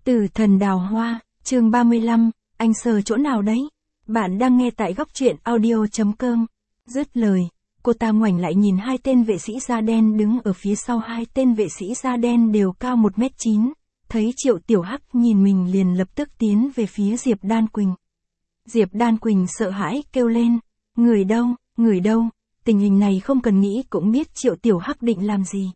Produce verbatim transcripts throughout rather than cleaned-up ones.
Tử thần đào hoa, chương ba mươi lăm, anh sờ chỗ nào đấy? Bạn đang nghe tại góc truyện audio chấm com. Dứt lời, cô ta ngoảnh lại nhìn hai tên vệ sĩ da đen đứng ở phía sau. Hai tên vệ sĩ da đen đều cao một mét chín. Thấy Triệu Tiểu Hắc nhìn mình liền lập tức tiến về phía Diệp Đan Quỳnh. Diệp Đan Quỳnh sợ hãi kêu lên, người đâu, người đâu, tình hình này không cần nghĩ cũng biết Triệu Tiểu Hắc định làm gì.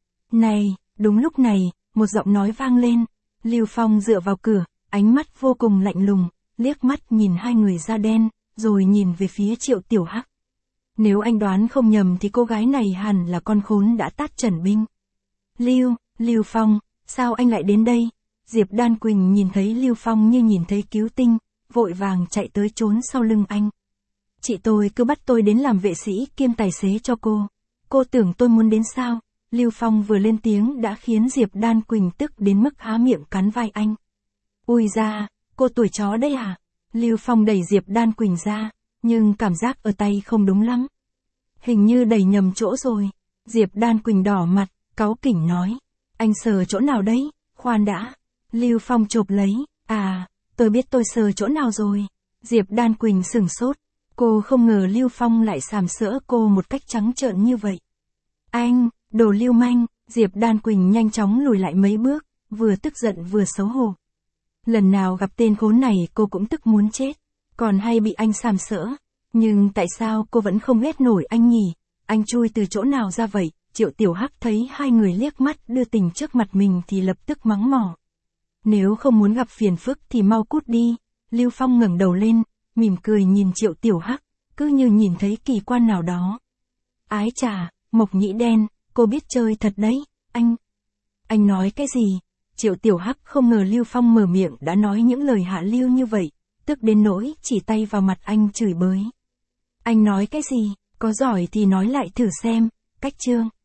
Này, đúng lúc này, một giọng nói vang lên, Lưu Phong dựa vào cửa, ánh mắt vô cùng lạnh lùng, liếc mắt nhìn hai người da đen, rồi nhìn về phía Triệu Tiểu Hắc. Nếu anh đoán không nhầm thì cô gái này hẳn là con khốn đã tát Trần Binh. Lưu, Lưu Phong, sao anh lại đến đây? Diệp Đan Quỳnh nhìn thấy Lưu Phong như nhìn thấy cứu tinh, vội vàng chạy tới trốn sau lưng anh. Chị tôi cứ bắt tôi đến làm vệ sĩ kiêm tài xế cho cô. Cô tưởng tôi muốn đến sao? Lưu Phong vừa lên tiếng đã khiến Diệp Đan Quỳnh tức đến mức há miệng cắn vai anh. Ui da, cô tuổi chó đấy hả? Lưu Phong đẩy Diệp Đan Quỳnh ra, nhưng cảm giác ở tay không đúng lắm. Hình như đẩy nhầm chỗ rồi. Diệp Đan Quỳnh đỏ mặt, cáu kỉnh nói. Anh sờ chỗ nào đấy? Khoan đã. Lưu Phong chộp lấy. À, tôi biết tôi sờ chỗ nào rồi. Diệp Đan Quỳnh sửng sốt. Cô không ngờ Lưu Phong lại sàm sỡ cô một cách trắng trợn như vậy. Anh, đồ lưu manh. Diệp Đan Quỳnh nhanh chóng lùi lại mấy bước, vừa tức giận vừa xấu hổ. Lần nào gặp tên khốn này cô cũng tức muốn chết, còn hay bị anh sàm sỡ. Nhưng tại sao cô vẫn không ghét nổi anh nhỉ? Anh chui từ chỗ nào ra vậy? Triệu Tiểu Hắc thấy hai người liếc mắt đưa tình trước mặt mình thì lập tức mắng mỏ. Nếu không muốn gặp phiền phức thì mau cút đi. Lưu Phong ngẩng đầu lên, mỉm cười nhìn Triệu Tiểu Hắc, cứ như nhìn thấy kỳ quan nào đó. Ái chà, Mộc Nhĩ Đen, cô biết chơi thật đấy, anh. Anh nói cái gì? Triệu Tiểu Hắc không ngờ Lưu Phong mở miệng đã nói những lời hạ lưu như vậy, tức đến nỗi chỉ tay vào mặt anh chửi bới. Anh nói cái gì? Có giỏi thì nói lại thử xem. Cách chương.